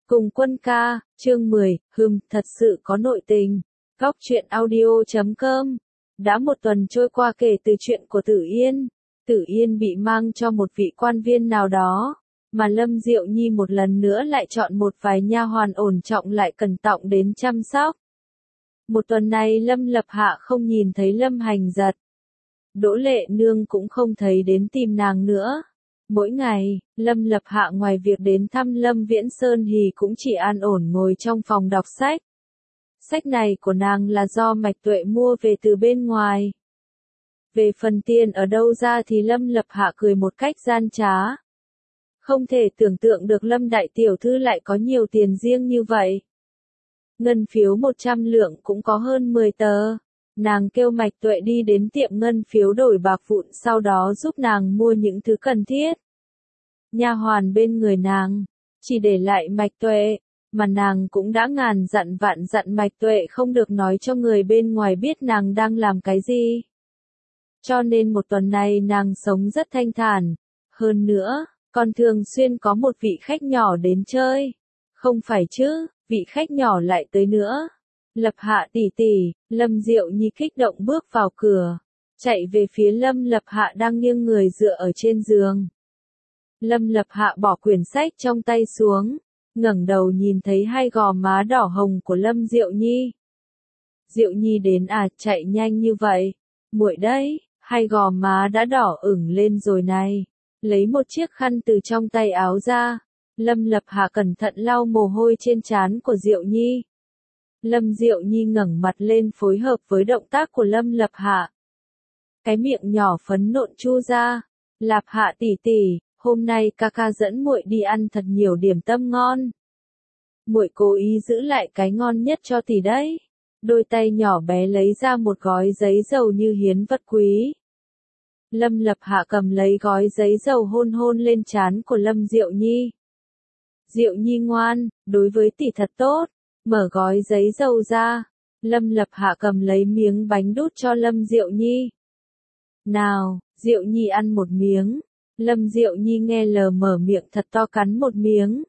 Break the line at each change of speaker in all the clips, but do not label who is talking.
Cùng Quân ca, chương 10, thật sự có nội tình. Góc truyện audio.com. Đã một tuần trôi qua kể từ chuyện của Tử Yên. Tử Yên bị mang cho một vị quan viên nào đó, mà Lâm Diệu Nhi một lần nữa lại chọn một vài nha hoàn ổn trọng lại cẩn trọng đến chăm sóc. Một tuần này Lâm Lập Hạ không nhìn thấy Lâm Hành Giật. Đỗ Lệ Nương cũng không thấy đến tìm nàng nữa. Mỗi ngày, Lâm Lập Hạ ngoài việc đến thăm Lâm Viễn Sơn thì cũng chỉ an ổn ngồi trong phòng đọc sách. Sách này của nàng là do Mạch Tuệ mua về từ bên ngoài. Về phần tiền ở đâu ra thì Lâm Lập Hạ cười một cách gian trá. Không thể tưởng tượng được Lâm Đại Tiểu Thư lại có nhiều tiền riêng như vậy. Ngân phiếu 100 lượng cũng có hơn 10 tờ. Nàng kêu Mạch Tuệ đi đến tiệm ngân phiếu đổi bạc vụn, sau đó giúp nàng mua những thứ cần thiết. Nha hoàn bên người nàng chỉ để lại Mạch Tuệ, mà nàng cũng đã ngàn dặn vạn dặn Mạch Tuệ không được nói cho người bên ngoài biết nàng đang làm cái gì. Cho nên một tuần này nàng sống rất thanh thản. Hơn nữa, còn thường xuyên có một vị khách nhỏ đến chơi. Không phải chứ, vị khách nhỏ lại tới nữa. Lập Hạ tỷ tỷ, Lâm Diệu Nhi kích động bước vào cửa, chạy về phía Lâm Lập Hạ đang nghiêng người dựa ở trên giường. Lâm Lập Hạ bỏ quyển sách trong tay xuống, ngẩng đầu nhìn thấy hai gò má đỏ hồng của Lâm Diệu Nhi. Diệu Nhi đến à, chạy nhanh như vậy. Muội đấy, hai gò má đã đỏ ửng lên rồi này. Lấy một chiếc khăn từ trong tay áo ra, Lâm Lập Hạ cẩn thận lau mồ hôi trên trán của Diệu Nhi. Lâm Diệu Nhi ngẩng mặt lên phối hợp với động tác của Lâm Lập Hạ. Cái miệng nhỏ phấn nộn chu ra. Lạp Hạ tỷ tỷ, hôm nay ca ca dẫn muội đi ăn thật nhiều điểm tâm ngon. Muội cố ý giữ lại cái ngon nhất cho tỷ đấy. Đôi tay nhỏ bé lấy ra một gói giấy dầu như hiến vật quý. Lâm Lập Hạ cầm lấy gói giấy dầu hôn hôn lên trán của Lâm Diệu Nhi. Diệu Nhi ngoan, đối với tỷ thật tốt. Mở gói giấy dầu ra, Lâm Lập Hạ cầm lấy miếng bánh đút cho Lâm Diệu Nhi. Nào, Diệu Nhi ăn một miếng. Lâm Diệu Nhi nghe lờ mở miệng thật to cắn một miếng.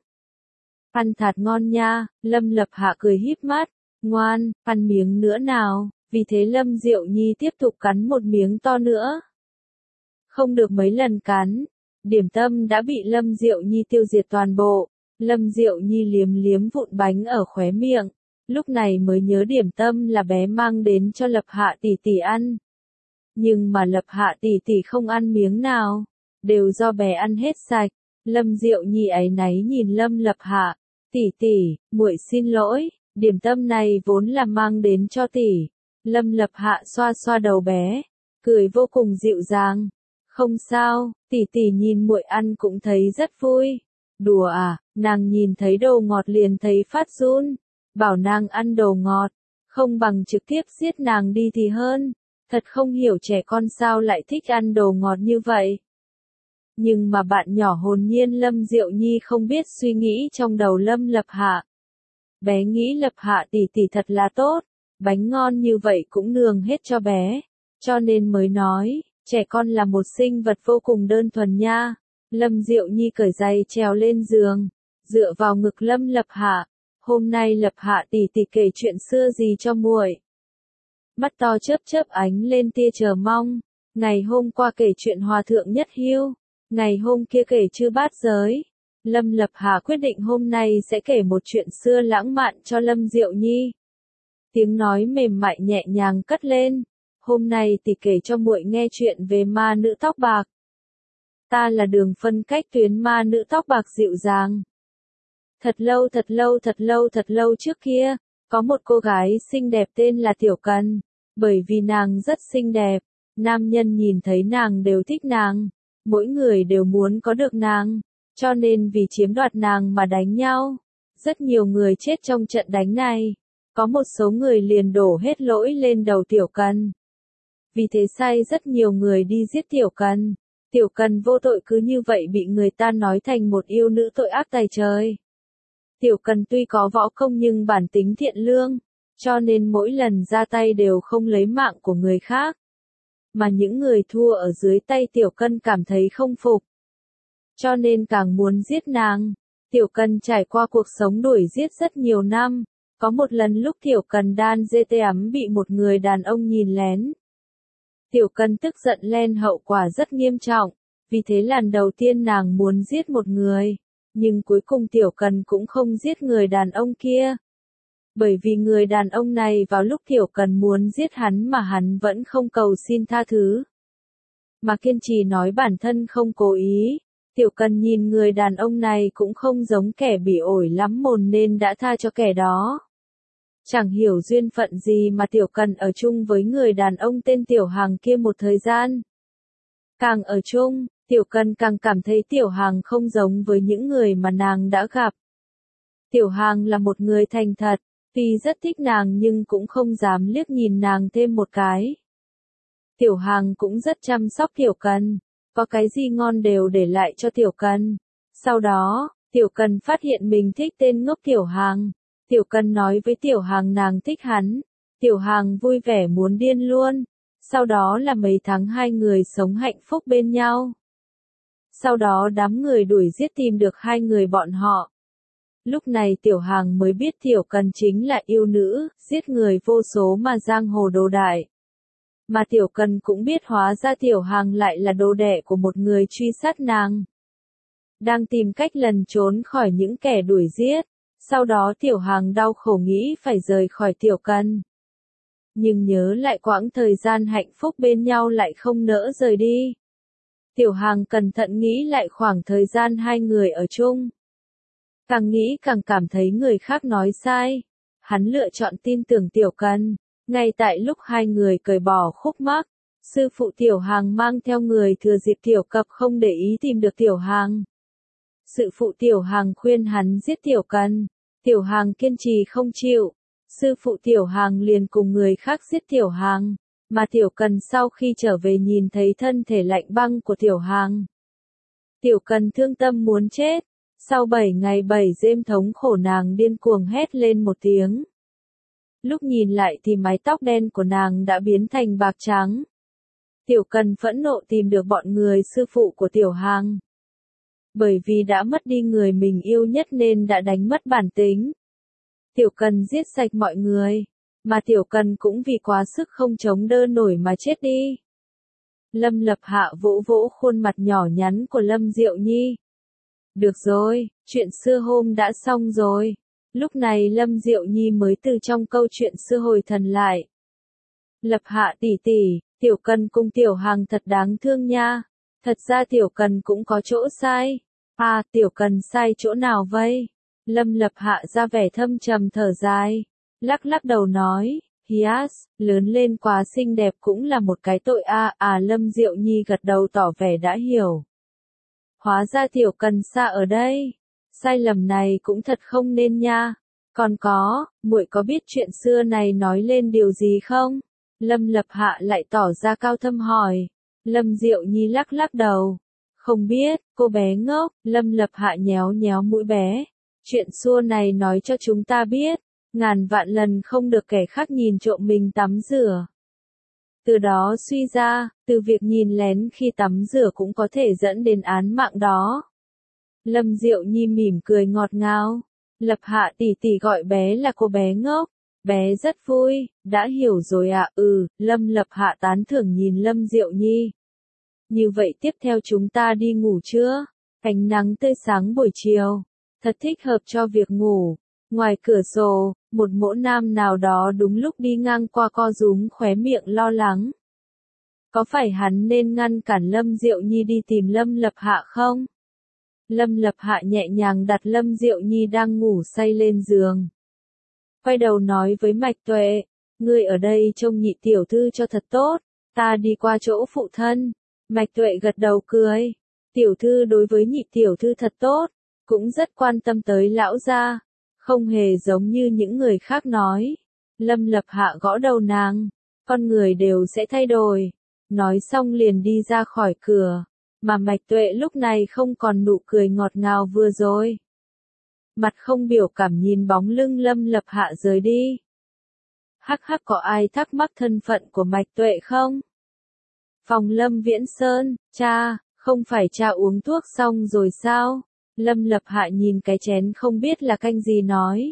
Ăn thật ngon nha, Lâm Lập Hạ cười híp mắt. Ngoan, ăn miếng nữa nào. Vì thế Lâm Diệu Nhi tiếp tục cắn một miếng to nữa. Không được mấy lần cắn, điểm tâm đã bị Lâm Diệu Nhi tiêu diệt toàn bộ. Lâm Diệu Nhi liếm liếm vụn bánh ở khóe miệng, lúc này mới nhớ điểm tâm là bé mang đến cho Lập Hạ tỷ tỷ ăn. Nhưng mà Lập Hạ tỷ tỷ không ăn miếng nào, đều do bé ăn hết sạch. Lâm Diệu Nhi áy náy nhìn Lâm Lập Hạ, tỷ tỷ, muội xin lỗi, điểm tâm này vốn là mang đến cho tỷ. Lâm Lập Hạ xoa xoa đầu bé, cười vô cùng dịu dàng. Không sao, tỷ tỷ nhìn muội ăn cũng thấy rất vui. Đùa à, nàng nhìn thấy đồ ngọt liền thấy phát run. Bảo nàng ăn đồ ngọt, không bằng trực tiếp giết nàng đi thì hơn. Thật không hiểu trẻ con sao lại thích ăn đồ ngọt như vậy. Nhưng mà bạn nhỏ hồn nhiên Lâm Diệu Nhi không biết suy nghĩ trong đầu Lâm Lập Hạ. Bé nghĩ Lập Hạ tỷ tỷ thật là tốt, bánh ngon như vậy cũng nương hết cho bé. Cho nên mới nói, trẻ con là một sinh vật vô cùng đơn thuần nha. Lâm Diệu Nhi cởi giày trèo lên giường, dựa vào ngực Lâm Lập Hạ. Hôm nay Lập Hạ tỷ tỷ kể chuyện xưa gì cho muội? Mắt to chớp chớp ánh lên tia chờ mong. Ngày hôm qua kể chuyện Hòa Thượng Nhất Hưu, ngày hôm kia kể Chư Bát Giới. Lâm Lập Hạ quyết định hôm nay sẽ kể một chuyện xưa lãng mạn cho Lâm Diệu Nhi. Tiếng nói mềm mại nhẹ nhàng cất lên. Hôm nay tỷ kể cho muội nghe chuyện về ma nữ tóc bạc. Ta là Đường phân cách tuyến ma nữ tóc bạc dịu dàng. Thật lâu trước kia, có một cô gái xinh đẹp tên là Tiểu Cần. Bởi vì nàng rất xinh đẹp, nam nhân nhìn thấy nàng đều thích nàng. Mỗi người đều muốn có được nàng, cho nên vì chiếm đoạt nàng mà đánh nhau. Rất nhiều người chết trong trận đánh này. Có một số người liền đổ hết lỗi lên đầu Tiểu Cần. Vì thế sai rất nhiều người đi giết Tiểu Cần. Tiểu Cần vô tội cứ như vậy bị người ta nói thành một yêu nữ tội ác tày trời. Tiểu Cần tuy có võ công nhưng bản tính thiện lương, cho nên mỗi lần ra tay đều không lấy mạng của người khác. Mà những người thua ở dưới tay Tiểu Cần cảm thấy không phục, cho nên càng muốn giết nàng. Tiểu Cần trải qua cuộc sống đuổi giết rất nhiều năm. Có một lần lúc Tiểu Cần đang ấm bị một người đàn ông nhìn lén. Tiểu Cần tức giận lên, hậu quả rất nghiêm trọng. Vì thế lần đầu tiên nàng muốn giết một người. Nhưng cuối cùng Tiểu Cần cũng không giết người đàn ông kia. Bởi vì người đàn ông này vào lúc Tiểu Cần muốn giết hắn mà hắn vẫn không cầu xin tha thứ. Mà kiên trì nói bản thân không cố ý. Tiểu Cần nhìn người đàn ông này cũng không giống kẻ bị ổi lắm mồm nên đã tha cho kẻ đó. Chẳng hiểu duyên phận gì mà Tiểu Cần ở chung với người đàn ông tên Tiểu Hằng kia một thời gian. Càng ở chung, Tiểu Cần càng cảm thấy Tiểu Hằng không giống với những người mà nàng đã gặp. Tiểu Hằng là một người thành thật, tuy rất thích nàng nhưng cũng không dám liếc nhìn nàng thêm một cái. Tiểu Hằng cũng rất chăm sóc Tiểu Cần, có cái gì ngon đều để lại cho Tiểu Cần. Sau đó, Tiểu Cần phát hiện mình thích tên ngốc Tiểu Hằng. Tiểu Cần nói với Tiểu Hằng nàng thích hắn. Tiểu Hằng vui vẻ muốn điên luôn. Sau đó là mấy tháng hai người sống hạnh phúc bên nhau. Sau đó đám người đuổi giết tìm được hai người bọn họ. Lúc này Tiểu Hằng mới biết Tiểu Cần chính là yêu nữ, giết người vô số mà giang hồ đồ đại. Mà Tiểu Cần cũng biết hóa ra Tiểu Hằng lại là đồ đệ của một người truy sát nàng. Đang tìm cách lần trốn khỏi những kẻ đuổi giết. Sau đó Tiểu Hằng đau khổ nghĩ phải rời khỏi Tiểu Cần. Nhưng nhớ lại quãng thời gian hạnh phúc bên nhau lại không nỡ rời đi. Tiểu Hằng cẩn thận nghĩ lại khoảng thời gian hai người ở chung. Càng nghĩ càng cảm thấy người khác nói sai. Hắn lựa chọn tin tưởng Tiểu Cần. Ngay tại lúc hai người cởi bỏ khúc mắc, sư phụ Tiểu Hằng mang theo người thừa dịp Tiểu Cập không để ý tìm được Tiểu Hằng. Sư phụ Tiểu Hằng khuyên hắn giết Tiểu Cần. Tiểu Hằng kiên trì không chịu. Sư phụ Tiểu Hằng liền cùng người khác giết Tiểu Hằng. Mà Tiểu Cần sau khi trở về nhìn thấy thân thể lạnh băng của Tiểu Hằng. Tiểu Cần thương tâm muốn chết. Sau 7 ngày 7 đêm thống khổ nàng điên cuồng hét lên một tiếng. Lúc nhìn lại thì mái tóc đen của nàng đã biến thành bạc trắng. Tiểu Cần phẫn nộ tìm được bọn người sư phụ của Tiểu Hằng. Bởi vì đã mất đi người mình yêu nhất nên đã đánh mất bản tính. Tiểu Cần giết sạch mọi người. Mà Tiểu Cần cũng vì quá sức không chống đỡ nổi mà chết đi. Lâm Lập Hạ vỗ vỗ khuôn mặt nhỏ nhắn của Lâm Diệu Nhi. Được rồi, chuyện xưa hôm đã xong rồi. Lúc này Lâm Diệu Nhi mới từ trong câu chuyện xưa hồi thần lại. Lập Hạ tỷ tỷ, Tiểu Cần cùng Tiểu Hằng thật đáng thương nha. Thật ra Tiểu Cần cũng có chỗ sai. À, Tiểu Cần sai chỗ nào vậy? Lâm Lập Hạ ra vẻ thâm trầm thở dài. Lắc lắc đầu nói, Hias, lớn lên quá xinh đẹp cũng là một cái tội à. Lâm Diệu Nhi gật đầu tỏ vẻ đã hiểu. Hóa ra Tiểu Cần xa ở đây. Sai lầm này cũng thật không nên nha. Còn có, muội có biết chuyện xưa này nói lên điều gì không? Lâm Lập Hạ lại tỏ ra cao thâm hỏi. Lâm Diệu Nhi lắc lắc đầu. Không biết, cô bé ngốc. Lâm Lập Hạ nhéo nhéo mũi bé. Chuyện xưa này nói cho chúng ta biết. Ngàn vạn lần không được kẻ khác nhìn trộm mình tắm rửa. Từ đó suy ra, từ việc nhìn lén khi tắm rửa cũng có thể dẫn đến án mạng đó. Lâm Diệu Nhi mỉm cười ngọt ngào. Lập Hạ tỷ tỷ gọi bé là cô bé ngốc. Bé rất vui, đã hiểu rồi ạ. Lâm Lập Hạ tán thưởng nhìn Lâm Diệu Nhi. Như vậy tiếp theo chúng ta đi ngủ chưa? Ánh nắng tươi sáng buổi chiều. Thật thích hợp cho việc ngủ. Ngoài cửa sổ, một mỗ nam nào đó đúng lúc đi ngang qua co rúm khóe miệng lo lắng. Có phải hắn nên ngăn cản Lâm Diệu Nhi đi tìm Lâm Lập Hạ không? Lâm Lập Hạ nhẹ nhàng đặt Lâm Diệu Nhi đang ngủ say lên giường. Quay đầu nói với Mạch Tuệ, ngươi ở đây trông nhị tiểu thư cho thật tốt, ta đi qua chỗ phụ thân. Mạch Tuệ gật đầu cười, tiểu thư đối với nhị tiểu thư thật tốt, cũng rất quan tâm tới lão gia, không hề giống như những người khác nói. Lâm Lập Hạ gõ đầu nàng, con người đều sẽ thay đổi. Nói xong liền đi ra khỏi cửa, mà Mạch Tuệ lúc này không còn nụ cười ngọt ngào vừa rồi. Mặt không biểu cảm nhìn bóng lưng Lâm Lập Hạ rời đi. Hắc hắc, có ai thắc mắc thân phận của Mạch Tuệ không? Phòng Lâm Viễn Sơn, cha, không phải cha uống thuốc xong rồi sao? Lâm Lập Hạ nhìn cái chén không biết là canh gì nói.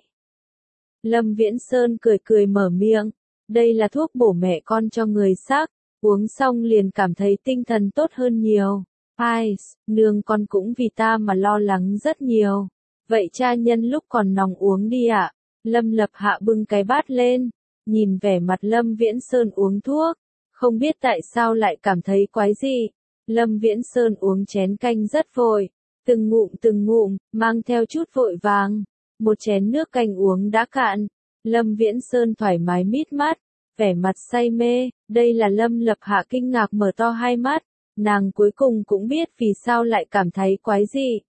Lâm Viễn Sơn cười cười mở miệng, đây là thuốc bổ mẹ con cho người xác, uống xong liền cảm thấy tinh thần tốt hơn nhiều. Ai, nương con cũng vì ta mà lo lắng rất nhiều. Vậy cha nhân lúc còn nóng uống đi ạ. Lâm Lập Hạ bưng cái bát lên, nhìn vẻ mặt Lâm Viễn Sơn uống thuốc, không biết tại sao lại cảm thấy quái dị. Lâm Viễn Sơn uống chén canh rất vội, từng ngụm, mang theo chút vội vàng. Một chén nước canh uống đã cạn. Lâm Viễn Sơn thoải mái mít mắt, vẻ mặt say mê. Đây là Lâm Lập Hạ kinh ngạc mở to hai mắt. Nàng cuối cùng cũng biết vì sao lại cảm thấy quái dị.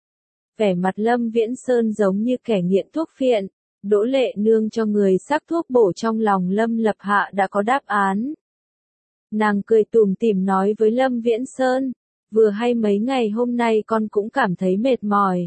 Vẻ mặt Lâm Viễn Sơn giống như kẻ nghiện thuốc phiện. Đỗ Lệ Nương cho người sắc thuốc bổ trong lòng Lâm Lập Hạ đã có đáp án. Nàng cười tủm tỉm nói với Lâm Viễn Sơn, vừa hay mấy ngày hôm nay con cũng cảm thấy mệt mỏi.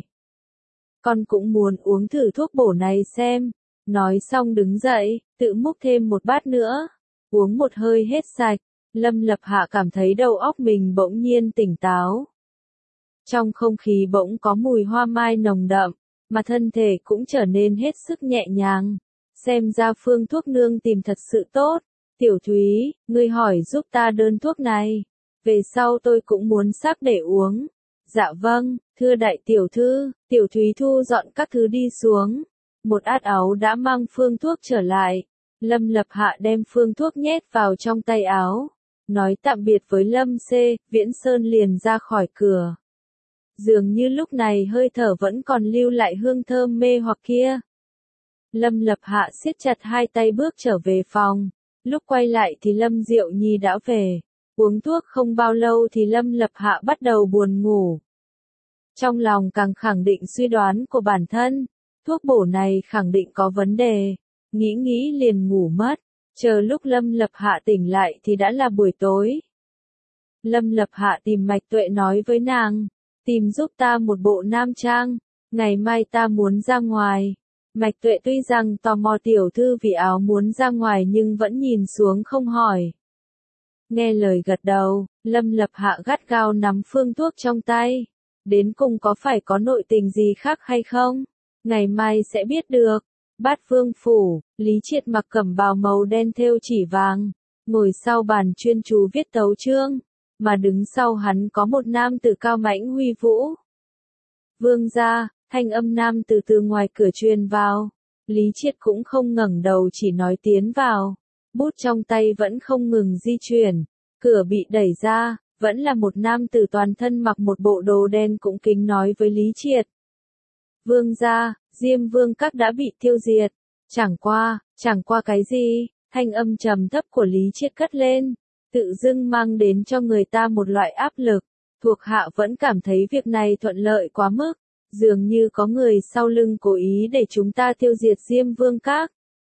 Con cũng muốn uống thử thuốc bổ này xem. Nói xong đứng dậy, tự múc thêm một bát nữa. Uống một hơi hết sạch, Lâm Lập Hạ cảm thấy đầu óc mình bỗng nhiên tỉnh táo. Trong không khí bỗng có mùi hoa mai nồng đậm, mà thân thể cũng trở nên hết sức nhẹ nhàng. Xem ra phương thuốc nương tìm thật sự tốt. Tiểu Thúy, ngươi hỏi giúp ta đơn thuốc này. Về sau tôi cũng muốn sắc để uống. Dạ vâng, thưa đại tiểu thư. Tiểu Thúy thu dọn các thứ đi xuống. Một át áo đã mang phương thuốc trở lại. Lâm Lập Hạ đem phương thuốc nhét vào trong tay áo. Nói tạm biệt với Lâm Viễn Sơn liền ra khỏi cửa. Dường như lúc này hơi thở vẫn còn lưu lại hương thơm mê hoặc kia. Lâm Lập Hạ siết chặt hai tay bước trở về phòng. Lúc quay lại thì Lâm Diệu Nhi đã về. Uống thuốc không bao lâu thì Lâm Lập Hạ bắt đầu buồn ngủ. Trong lòng càng khẳng định suy đoán của bản thân. Thuốc bổ này khẳng định có vấn đề. Nghĩ liền ngủ mất. Chờ lúc Lâm Lập Hạ tỉnh lại thì đã là buổi tối. Lâm Lập Hạ tìm Mạch Tuệ nói với nàng. Tìm giúp ta một bộ nam trang. Ngày mai ta muốn ra ngoài. Mạch Tuệ tuy rằng tò mò tiểu thư vì áo muốn ra ngoài nhưng vẫn nhìn xuống không hỏi. Nghe lời gật đầu, Lâm Lập Hạ gắt gao nắm phương thuốc trong tay. Đến cùng có phải có nội tình gì khác hay không? Ngày mai sẽ biết được. Bát Vương phủ, Lý Triệt mặc cẩm bào màu đen thêu chỉ vàng, ngồi sau bàn chuyên chú viết tấu chương, mà đứng sau hắn có một nam tử cao mãnh huy vũ. Vương gia, thanh âm nam tử từ ngoài cửa truyền vào. Lý Triệt cũng không ngẩng đầu chỉ nói tiến vào. Bút trong tay vẫn không ngừng di chuyển. Cửa bị đẩy ra, vẫn là một nam tử toàn thân mặc một bộ đồ đen cũng kính nói với Lý Triệt. Vương gia, Diêm Vương các đã bị tiêu diệt. Chẳng qua cái gì? Thanh âm trầm thấp của Lý Triệt cất lên, tự dưng mang đến cho người ta một loại áp lực. Thuộc hạ vẫn cảm thấy việc này thuận lợi quá mức, dường như có người sau lưng cố ý để chúng ta tiêu diệt Diêm Vương các.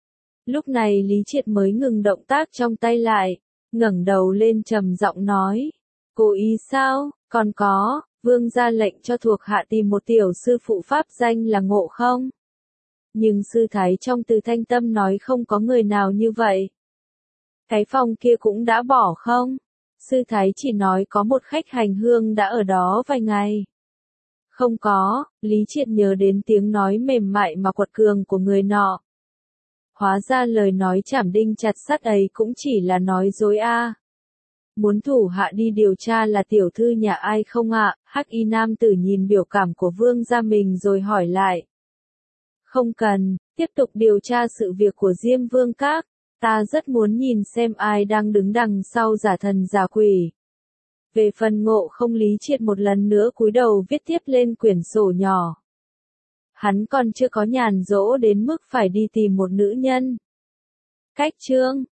Lúc này Lý Triệt mới ngừng động tác trong tay lại, ngẩng đầu lên trầm giọng nói, cố ý sao? Còn có, Vương ra lệnh cho thuộc hạ tìm một tiểu sư phụ pháp danh là Ngộ Không. Nhưng sư thái trong Từ Thanh Tâm nói không có người nào như vậy. Cái phòng kia cũng đã bỏ không? Sư thái chỉ nói có một khách hành hương đã ở đó vài ngày. Không có, Lý Triệt nhớ đến tiếng nói mềm mại mà quật cường của người nọ. Hóa ra lời nói chảm đinh chặt sắt ấy cũng chỉ là nói dối a. Muốn thủ hạ đi điều tra là tiểu thư nhà ai không ạ? Hắc y nam tử nhìn biểu cảm của vương gia mình rồi hỏi lại. Không cần, tiếp tục điều tra sự việc của Diêm Vương các. Ta rất muốn nhìn xem ai đang đứng đằng sau giả thần giả quỷ. Về phần Ngộ Không, Lý Triệt một lần nữa cúi đầu viết tiếp lên quyển sổ nhỏ. Hắn còn chưa có nhàn rỗi đến mức phải đi tìm một nữ nhân. Cách chương